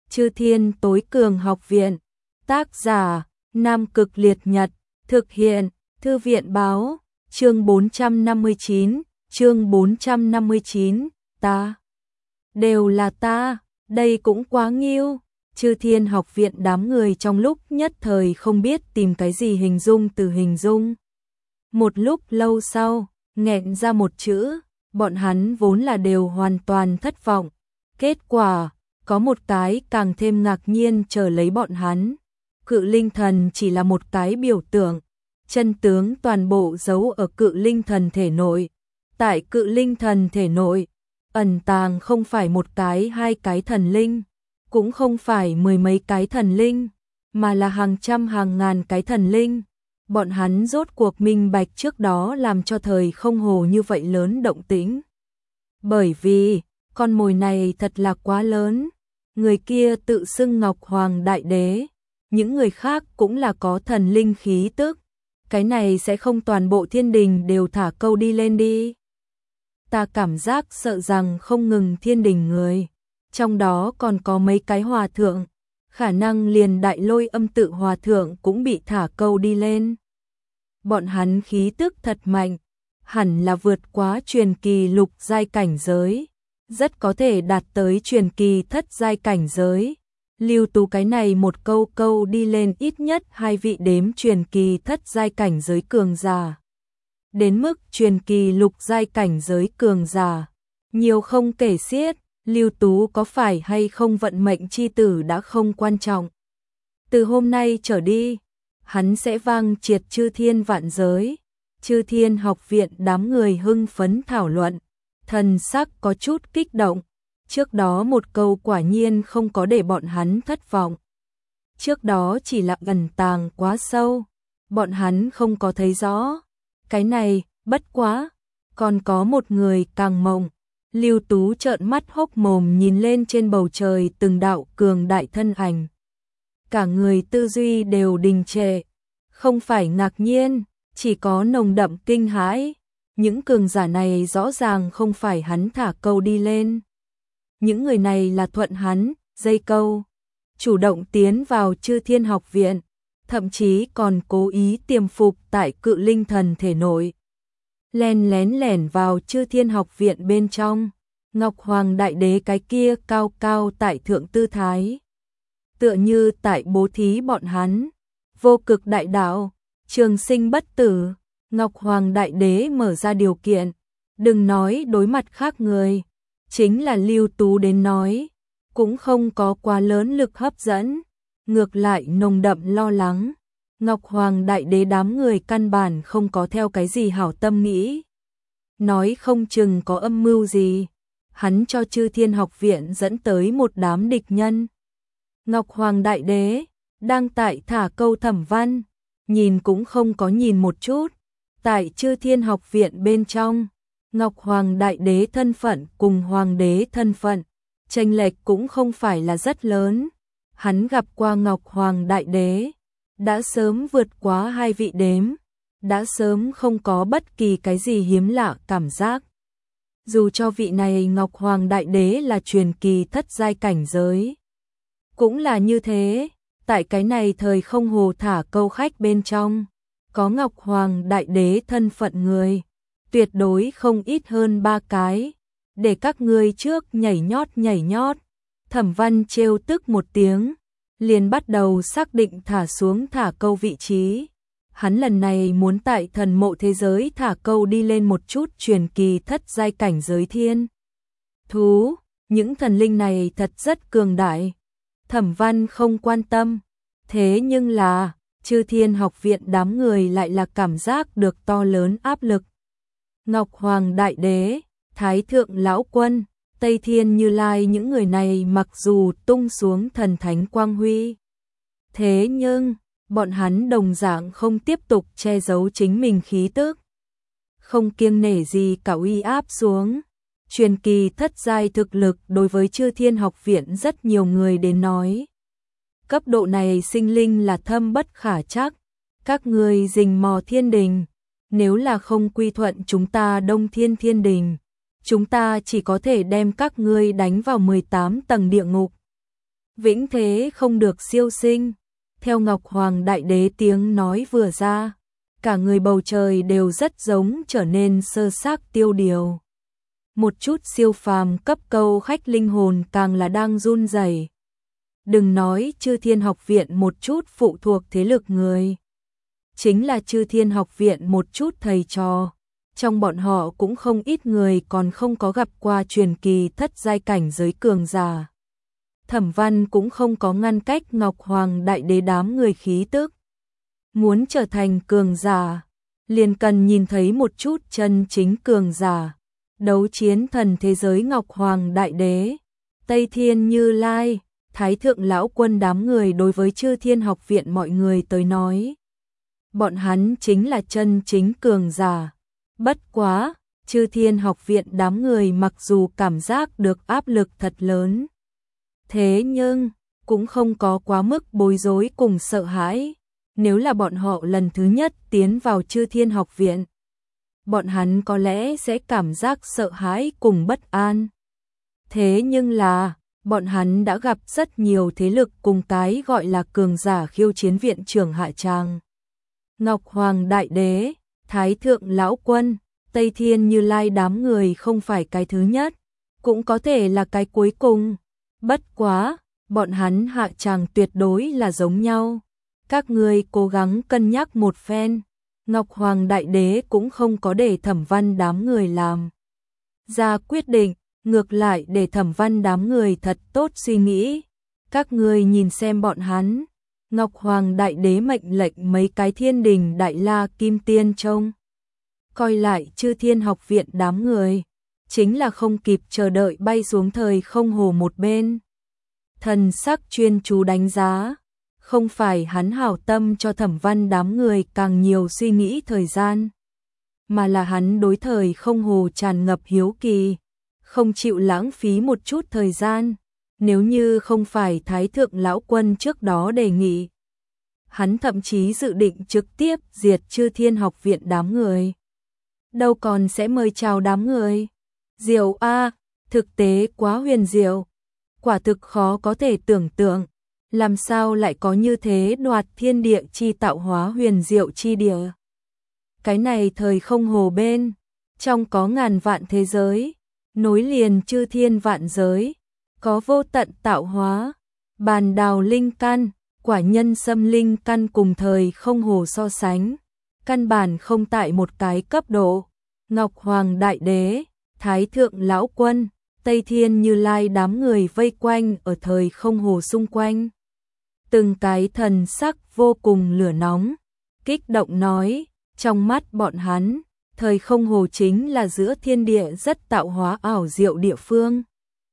Chư Thiên Tối Cường Học Viện. Tác giả: Nam Cực Liệt Nhật. Thực hiện: Thư viện báo. Chương 459. Ta. Đều là ta, đây cũng quá nghiêu. Chư Thiên Học Viện đám người trong lúc nhất thời không biết tìm cái gì hình dung từ hình dung. Một lúc lâu sau, nghẹn ra một chữ, bọn hắn vốn là đều hoàn toàn thất vọng. Kết quả, có một cái càng thêm ngạc nhiên chờ lấy bọn hắn. Cự linh thần chỉ là một cái biểu tượng, chân tướng toàn bộ giấu ở cự linh thần thể nội. Tại cự linh thần thể nội, ẩn tàng không phải một cái hai cái thần linh, cũng không phải mười mấy cái thần linh, mà là hàng trăm hàng ngàn cái thần linh. Bọn hắn rốt cuộc minh bạch trước đó làm cho thời không hồ như vậy lớn động tĩnh. Bởi vì, con mồi này thật là quá lớn. Người kia tự xưng Ngọc Hoàng Đại Đế, những người khác cũng là có thần linh khí tức. Cái này sẽ không toàn bộ thiên đình đều thả câu đi lên đi. Ta cảm giác sợ rằng không ngừng thiên đình người, trong đó còn có mấy cái hòa thượng, khả năng liền Đại Lôi Âm Tự hòa thượng cũng bị thả câu đi lên. Bọn hắn khí tức thật mạnh, hẳn là vượt quá truyền kỳ lục giai cảnh giới, rất có thể đạt tới truyền kỳ thất giai cảnh giới. Lưu Tú cái này một câu câu đi lên ít nhất hai vị đếm truyền kỳ thất giai cảnh giới cường giả. Đến mức truyền kỳ lục giai cảnh giới cường giả, nhiều không kể xiết. Lưu Tú có phải hay không vận mệnh chi tử đã không quan trọng. Từ hôm nay trở đi, hắn sẽ vang triệt chư thiên vạn giới. Chư Thiên Học Viện đám người hưng phấn thảo luận, thần sắc có chút kích động. Trước đó một câu quả nhiên không có để bọn hắn thất vọng. Trước đó chỉ là ẩn tàng quá sâu, bọn hắn không có thấy rõ. Cái này, bất quá, còn có một người càng mộng. Lưu Tú trợn mắt hốc mồm nhìn lên trên bầu trời từng đạo cường đại thân ảnh. Cả người tư duy đều đình trệ, không phải ngạc nhiên, chỉ có nồng đậm kinh hãi. Những cường giả này rõ ràng không phải hắn thả câu đi lên. Những người này là thuận hắn, dây câu, chủ động tiến vào Chư Thiên Học Viện, thậm chí còn cố ý tiềm phục tại cự linh thần thể nội. Len lén lẻn vào Chư Thiên Học Viện bên trong, Ngọc Hoàng Đại Đế cái kia cao cao tại thượng tư thái. Tựa như tại bố thí bọn hắn, vô cực đại đạo, trường sinh bất tử. Ngọc Hoàng Đại Đế mở ra điều kiện, đừng nói đối mặt khác người, chính là Lưu Tú đến nói, cũng không có quá lớn lực hấp dẫn, ngược lại nồng đậm lo lắng. Ngọc Hoàng Đại Đế đám người căn bản không có theo cái gì hảo tâm nghĩ, nói không chừng có âm mưu gì, hắn cho Chư Thiên Học Viện dẫn tới một đám địch nhân. Ngọc Hoàng Đại Đế đang tại thả câu Thẩm Văn, nhìn cũng không có nhìn một chút. Tại Chư Thiên Học Viện bên trong, Ngọc Hoàng Đại Đế thân phận cùng Hoàng đế thân phận, chênh lệch cũng không phải là rất lớn. Hắn gặp qua Ngọc Hoàng Đại Đế, đã sớm vượt quá hai vị đếm, đã sớm không có bất kỳ cái gì hiếm lạ cảm giác. Dù cho vị này Ngọc Hoàng Đại Đế là truyền kỳ thất giai cảnh giới, cũng là như thế. Tại cái này thời không hồ thả câu khách bên trong, có Ngọc Hoàng Đại Đế thân phận người, tuyệt đối không ít hơn 3 cái. Để các ngươi trước nhảy nhót. Thẩm Văn trêu tức một tiếng, liền bắt đầu xác định thả xuống thả câu vị trí. Hắn lần này muốn tại thần mộ thế giới thả câu đi lên một chút truyền kỳ thất giai cảnh giới thiên thú. Những thần linh này thật rất cường đại. Thẩm Văn không quan tâm, thế nhưng là Chư Thiên Học Viện đám người lại là cảm giác được to lớn áp lực. Ngọc Hoàng Đại Đế, Thái Thượng Lão Quân, Tây Thiên Như Lai những người này mặc dù tung xuống thần thánh quang huy, thế nhưng bọn hắn đồng dạng không tiếp tục che giấu chính mình khí tức, không kiêng nể gì cả uy áp xuống. Truyền kỳ thất giai thực lực đối với Chư Thiên Học Viện rất nhiều người đến nói, cấp độ này sinh linh là thâm bất khả trắc. Các ngươi rình mò thiên đình, nếu là không quy thuận chúng ta Đông Thiên Thiên Đình, chúng ta chỉ có thể đem các ngươi đánh vào 18 tầng địa ngục. vĩnh thế không được siêu sinh. Theo Ngọc Hoàng Đại Đế tiếng nói vừa ra, cả người bầu trời đều rất giống trở nên sơ xác tiêu điều. Một chút siêu phàm cấp câu khách linh hồn càng là đang run rẩy. Đừng nói Chư Thiên Học Viện một chút phụ thuộc thế lực người. Chính là Chư Thiên Học Viện một chút thầy trò. Trong bọn họ cũng không ít người còn không có gặp qua truyền kỳ thất giai cảnh giới cường giả. Thẩm Văn cũng không có ngăn cách Ngọc Hoàng Đại Đế đám người khí tức. Muốn trở thành cường giả, liền cần nhìn thấy một chút chân chính cường giả. Đấu chiến thần thế giới Ngọc Hoàng Đại Đế, Tây Thiên Như Lai, Thái Thượng Lão Quân đám người đối với Chư Thiên Học Viện mọi người tới nói. Bọn hắn chính là chân chính cường giả. Bất quá, Chư Thiên Học Viện đám người mặc dù cảm giác được áp lực thật lớn. Thế nhưng, cũng không có quá mức bối rối cùng sợ hãi. Nếu là bọn họ lần thứ nhất tiến vào Chư Thiên Học Viện, bọn hắn có lẽ sẽ cảm giác sợ hãi cùng bất an. Thế nhưng là, bọn hắn đã gặp rất nhiều thế lực cùng cái gọi là cường giả khiêu chiến viện trưởng hạ tràng. Ngọc Hoàng Đại Đế, Thái Thượng Lão Quân, Tây Thiên Như Lai đám người không phải cái thứ nhất, cũng có thể là cái cuối cùng. Bất quá, bọn hắn hạ tràng tuyệt đối là giống nhau. Các ngươi cố gắng cân nhắc một phen. Ngọc Hoàng Đại Đế cũng không có để Thẩm Văn đám người làm ra quyết định, ngược lại để Thẩm Văn đám người thật tốt suy nghĩ. Các ngươi nhìn xem bọn hắn. Ngọc Hoàng Đại Đế mệnh lệnh mấy cái Thiên Đình Đại La Kim Tiên trông coi lại Chư Thiên Học Viện đám người, chính là không kịp chờ đợi bay xuống thời không hồ một bên. Thần sắc chuyên chú đánh giá, không phải hắn hảo tâm cho Thẩm Văn đám người càng nhiều suy nghĩ thời gian, mà là hắn đối thời không hồ tràn ngập hiếu kỳ, không chịu lãng phí một chút thời gian. Nếu như không phải Thái Thượng Lão Quân trước đó đề nghị, hắn thậm chí dự định trực tiếp diệt Chư Thiên Học Viện đám người. Đâu còn sẽ mời chào đám người. Diệu a, thực tế quá huyền diệu. Quả thực khó có thể tưởng tượng, làm sao lại có như thế đoạt thiên địa chi tạo hóa huyền diệu chi địa. Cái này thời không hồ bên, trong có ngàn vạn thế giới, nối liền chư thiên vạn giới, có vô tận tạo hóa, bàn đào linh căn, quả nhân xâm linh căn cùng thời không hồ so sánh, căn bản không tại một cái cấp độ. Ngọc Hoàng Đại Đế, Thái Thượng Lão Quân, Tây Thiên Như Lai đám người vây quanh ở thời không hồ xung quanh. Từng cái thần sắc vô cùng lửa nóng, kích động nói, trong mắt bọn hắn, thời không hồ chính là giữa thiên địa rất tạo hóa ảo diệu địa phương.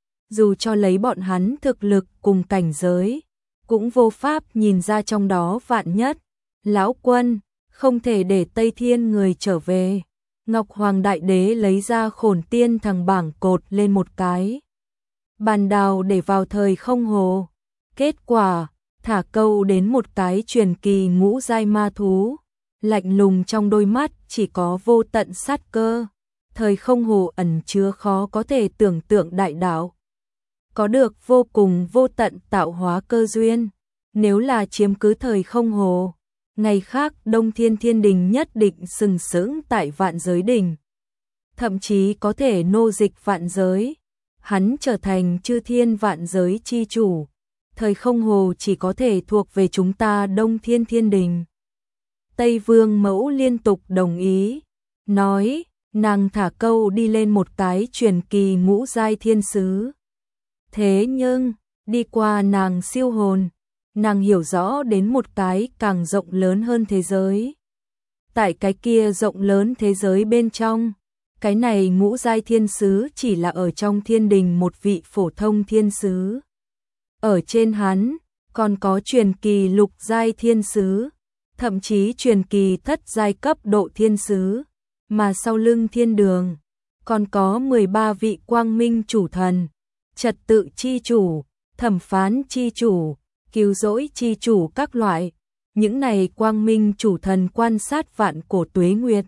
Dù cho lấy bọn hắn thực lực cùng cảnh giới, cũng vô pháp nhìn ra trong đó vạn nhất. Lão Quân, không thể để Tây Thiên người trở về. Ngọc Hoàng Đại Đế lấy ra Khổn Tiên thằng bảng cột lên một cái bàn đào để vào thời không hồ. Kết quả, thả câu đến một cái truyền kỳ ngũ giai ma thú, lạnh lùng trong đôi mắt chỉ có vô tận sát cơ. Thời không hồ ẩn chứa khó có thể tưởng tượng đại đạo, có được vô cùng vô tận tạo hóa cơ duyên. Nếu là chiếm cứ thời không hồ, ngày khác Đông Thiên Thiên Đình nhất định sừng sững tại vạn giới đỉnh, thậm chí có thể nô dịch vạn giới. Hắn trở thành chư thiên vạn giới chi chủ, thời không hồ chỉ có thể thuộc về chúng ta Đông Thiên Thiên Đình. Tây Vương Mẫu liên tục đồng ý, nói, nàng thả câu đi lên một cái truyền kỳ ngũ giai thiên sứ. Thế nhưng, đi qua nàng siêu hồn, nàng hiểu rõ đến một cái càng rộng lớn hơn thế giới. Tại cái kia rộng lớn thế giới bên trong, cái này ngũ giai thiên sứ chỉ là ở trong thiên đình một vị phổ thông thiên sứ. Ở trên hắn, còn có truyền kỳ lục giai thiên sứ, thậm chí truyền kỳ thất giai cấp độ thiên sứ, mà sau lưng thiên đường, còn có 13 vị quang minh chủ thần, trật tự chi chủ, thẩm phán chi chủ, cứu rỗi chi chủ các loại. Những này quang minh chủ thần quan sát vạn cổ tuế nguyệt,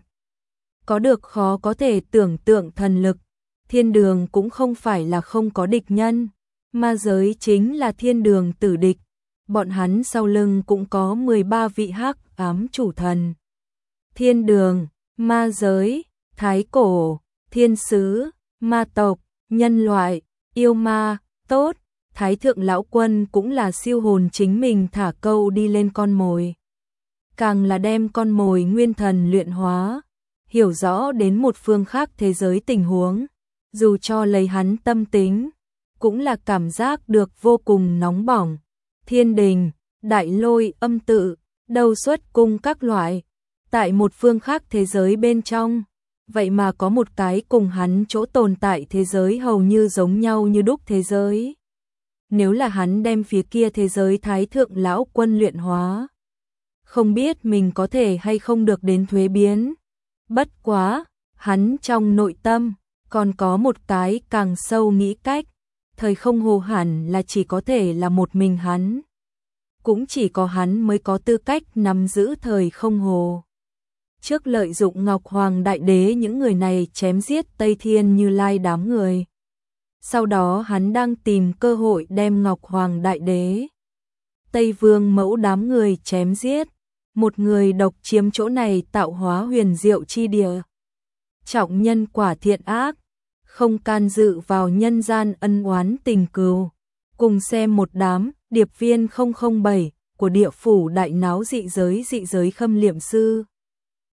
có được khó có thể tưởng tượng thần lực. Thiên đường cũng không phải là không có địch nhân, Ma giới chính là thiên đường tử địch, bọn hắn sau lưng cũng có 13 vị hắc ám chủ thần. Thiên đường, ma giới, thái cổ, thiên sứ, ma tộc, nhân loại, yêu ma, tốt, thái thượng lão quân cũng là siêu hồn chính mình thả câu đi lên con mồi. Càng là đem con mồi nguyên thần luyện hóa, hiểu rõ đến một phương khác thế giới tình huống, dù cho lấy hắn tâm tính, cũng là cảm giác được vô cùng nóng bỏng. Thiên đình, đại lôi âm tự, đầu xuất cung các loại, tại một phương khác thế giới bên trong, vậy mà có một cái cùng hắn chỗ tồn tại thế giới hầu như giống nhau như đúc thế giới. Nếu là hắn đem phía kia thế giới thái thượng lão quân luyện hóa, không biết mình có thể hay không được đến thuế biến. Bất quá, hắn trong nội tâm, còn có một cái càng sâu nghĩ cách, thời không hồ hẳn là chỉ có thể là một mình hắn. Cũng chỉ có hắn mới có tư cách nắm giữ thời không hồ. Trước lợi dụng Ngọc Hoàng Đại Đế những người này chém giết Tây Thiên Như Lai đám người. Sau đó hắn đang tìm cơ hội đem Ngọc Hoàng Đại Đế, Tây Vương Mẫu đám người chém giết. Một người độc chiếm chỗ này tạo hóa huyền diệu chi địa. Trọng nhân quả thiện ác, không can dự vào nhân gian ân oán tình cừu. Cùng xem một đám điệp viên 007 của địa phủ đại náo dị giới khâm liệm sư.